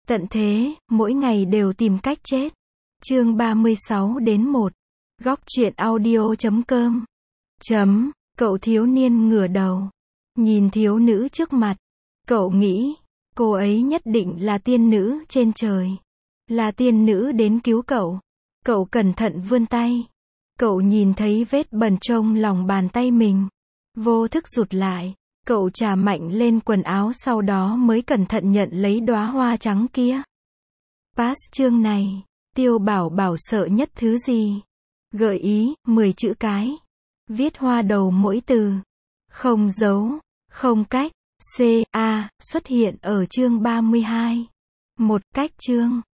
Tận thế, mỗi ngày đều tìm cách chết. Chương 36-1. Góc truyện audio.com. Cậu thiếu niên ngửa đầu, nhìn thiếu nữ trước mặt. Cậu nghĩ, cô ấy nhất định là tiên nữ trên trời. Là tiên nữ đến cứu cậu. Cậu cẩn thận vươn tay. Cậu nhìn thấy vết bẩn trong lòng bàn tay mình. Vô thức rụt lại. Cậu chà mạnh lên quần áo sau đó mới cẩn thận nhận lấy đóa hoa trắng kia. Pass chương này. Tiêu Bảo Bảo sợ nhất thứ gì? Gợi ý, 10 chữ cái. Viết hoa đầu mỗi từ. Không dấu, không cách. C.A. xuất hiện ở chương 32. Một cách chương.